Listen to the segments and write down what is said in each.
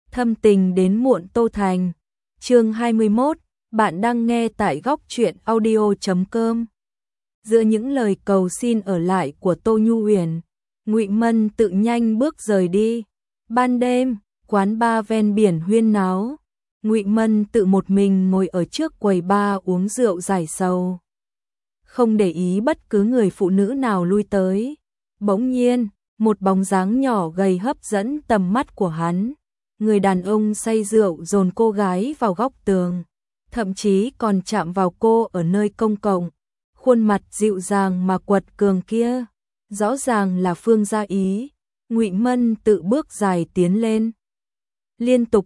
Thâm tình đến muộn Tô Thành. Chương 21, bạn đang nghe tại góc truyện audio.com. Giữa những lời cầu xin ở lại của Tô Nhu Huyền, Ngụy Mân tự nhanh bước rời đi. Ban đêm, quán bar ven biển huyên náo. Ngụy Mân tự một mình ngồi ở trước quầy bar uống rượu giải sầu, không để ý bất cứ người phụ nữ nào lui tới. Bỗng nhiên, một bóng dáng nhỏ gầy hấp dẫn tầm mắt của hắn. Người đàn ông say rượu dồn cô gái vào góc tường, thậm chí còn chạm vào cô ở nơi công cộng. Khuôn mặt dịu dàng mà quật cường kia, rõ ràng là Phương Gia Ý. Ngụy Mân tự bước dài tiến lên, liên tục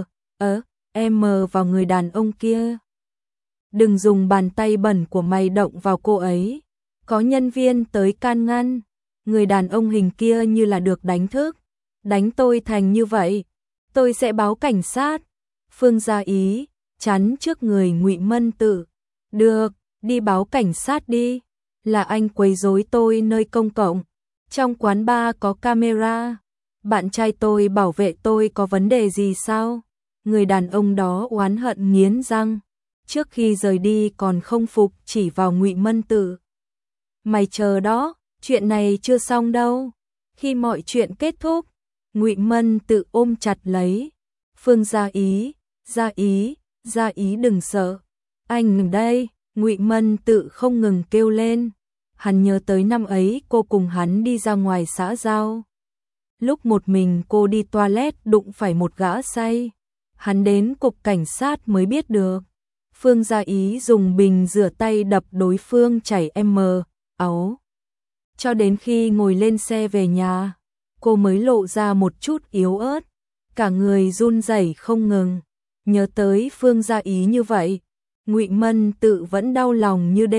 vào người đàn ông kia. Đừng dùng bàn tay bẩn của mày động vào cô ấy. Có nhân viên tới can ngăn. Người đàn ông hình kia như là được đánh thức. Đánh tôi thành như vậy, tôi sẽ báo cảnh sát. Phương Gia Ý chắn trước người Ngụy Mân tự. Được, đi báo cảnh sát đi. Là anh quấy rối tôi nơi công cộng. Trong quán bar có camera. Bạn trai tôi bảo vệ tôi có vấn đề gì sao? Người đàn ông đó oán hận nghiến răng. Trước khi rời đi còn không phục chỉ vào Ngụy Mân tự. Mày chờ đó, chuyện này chưa xong đâu. Khi mọi chuyện kết thúc, Ngụy Mân tự ôm chặt lấy Phương Gia Ý. Gia Ý đừng sợ. Anh ở đây. Ngụy Mân tự không ngừng kêu lên. Hắn nhớ tới năm ấy cô cùng hắn đi ra ngoài xã giao. Lúc một mình cô đi toilet đụng phải một gã say. Hắn đến cục cảnh sát mới biết được. Phương Gia Ý dùng bình rửa tay đập đối phương chảy áo. Cho đến khi ngồi lên xe về nhà, cô mới lộ ra một chút yếu ớt, cả người run rẩy không ngừng. Nhớ tới Phương Gia Ý như vậy, Ngụy Mân tự vẫn đau lòng như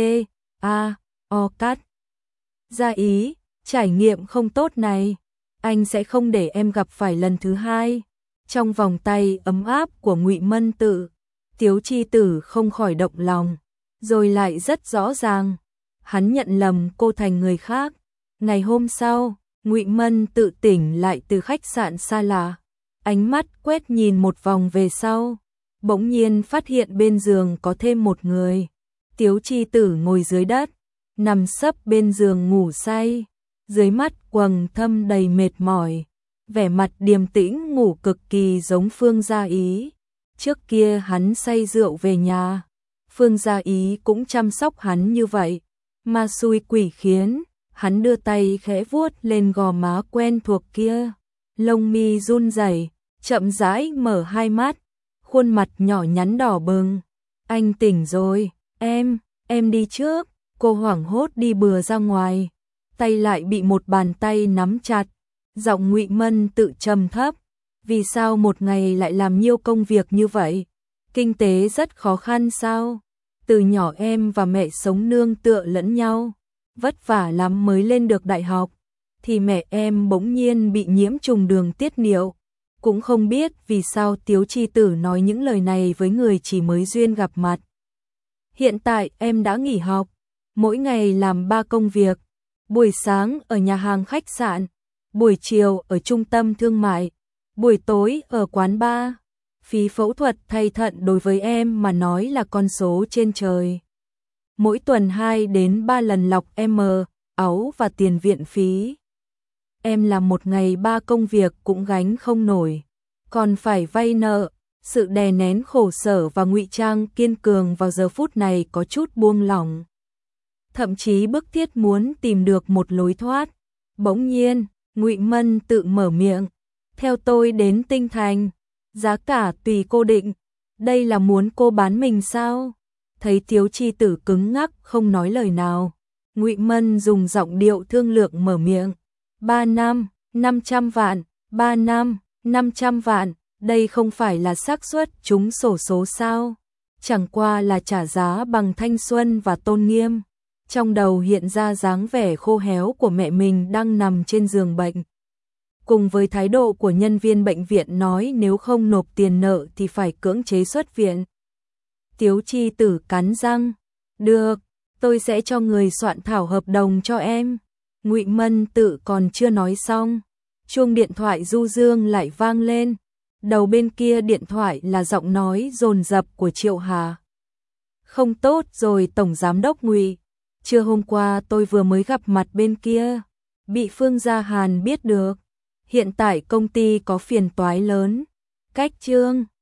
cắt. Gia Ý, trải nghiệm không tốt này, anh sẽ không để em gặp phải lần thứ hai. Trong vòng tay ấm áp của Ngụy Mân tự, Tiếu Chi Tử không khỏi động lòng, rồi lại rất rõ ràng, hắn nhận lầm cô thành người khác. Ngày hôm sau, Ngụy Mân tự tỉnh lại từ khách sạn xa lạ, ánh mắt quét nhìn một vòng về sau, bỗng nhiên phát hiện bên giường có thêm một người. Tiếu Chi Tử ngồi dưới đất, nằm sấp bên giường ngủ say, dưới mắt quầng thâm đầy mệt mỏi, vẻ mặt điềm tĩnh ngủ cực kỳ giống Phương Gia Ý. Trước kia hắn say rượu về nhà, Phương Gia Ý cũng chăm sóc hắn như vậy, mà xui quỷ khiến, hắn đưa tay khẽ vuốt lên gò má quen thuộc kia, lông mi run rẩy, chậm rãi mở hai mắt, khuôn mặt nhỏ nhắn đỏ bừng. Anh tỉnh rồi, em đi trước. Cô hoảng hốt đi bừa ra ngoài, tay lại bị một bàn tay nắm chặt. Giọng Ngụy Mân tự trầm thấp. Vì sao một ngày lại làm nhiều công việc như vậy? Kinh tế rất khó khăn sao? Từ nhỏ em và mẹ sống nương tựa lẫn nhau, vất vả lắm mới lên được đại học, thì mẹ em bỗng nhiên bị nhiễm trùng đường tiết niệu. Cũng không biết vì sao Tiếu Chi Tử nói những lời này với người chỉ mới duyên gặp mặt. Hiện tại em đã nghỉ học, mỗi ngày làm 3 công việc, buổi sáng ở nhà hàng khách sạn, buổi chiều ở trung tâm thương mại, buổi tối ở quán bar. Phí phẫu thuật thay thận đối với em mà nói là con số trên trời. Mỗi tuần 2 đến 3 lần lọc áo và tiền viện phí. Em làm một ngày 3 công việc cũng gánh không nổi, còn phải vay nợ. Sự đè nén khổ sở và ngụy trang kiên cường vào giờ phút này có chút buông lỏng, thậm chí bức thiết muốn tìm được một lối thoát. Bỗng nhiên, Ngụy Mân tự mở miệng, theo tôi đến Tinh Thành, giá cả tùy cô định. Đây là muốn cô bán mình sao? Thấy Tiếu Chi Tử cứng ngắc không nói lời nào, Ngụy Mân dùng giọng điệu thương lượng mở miệng, 3 năm, 500 vạn, 3 năm, 500 vạn, đây không phải là xác suất trúng xổ số sao? Chẳng qua là trả giá bằng thanh xuân và tôn nghiêm. Trong đầu hiện ra dáng vẻ khô héo của mẹ mình đang nằm trên giường bệnh, cùng với thái độ của nhân viên bệnh viện nói nếu không nộp tiền nợ thì phải cưỡng chế xuất viện. Tiếu Chi Tử cắn răng, được, tôi sẽ cho người soạn thảo hợp đồng cho em. Ngụy Mân tự còn chưa nói xong, chuông điện thoại du dương lại vang lên. Đầu bên kia điện thoại là giọng nói dồn dập của Triệu Hà. Không tốt rồi Tổng Giám đốc Ngụy, trưa hôm qua tôi vừa mới gặp mặt bên kia, bị Phương Gia Hàn biết được. Hiện tại công ty có phiền toái lớn. Cách Trương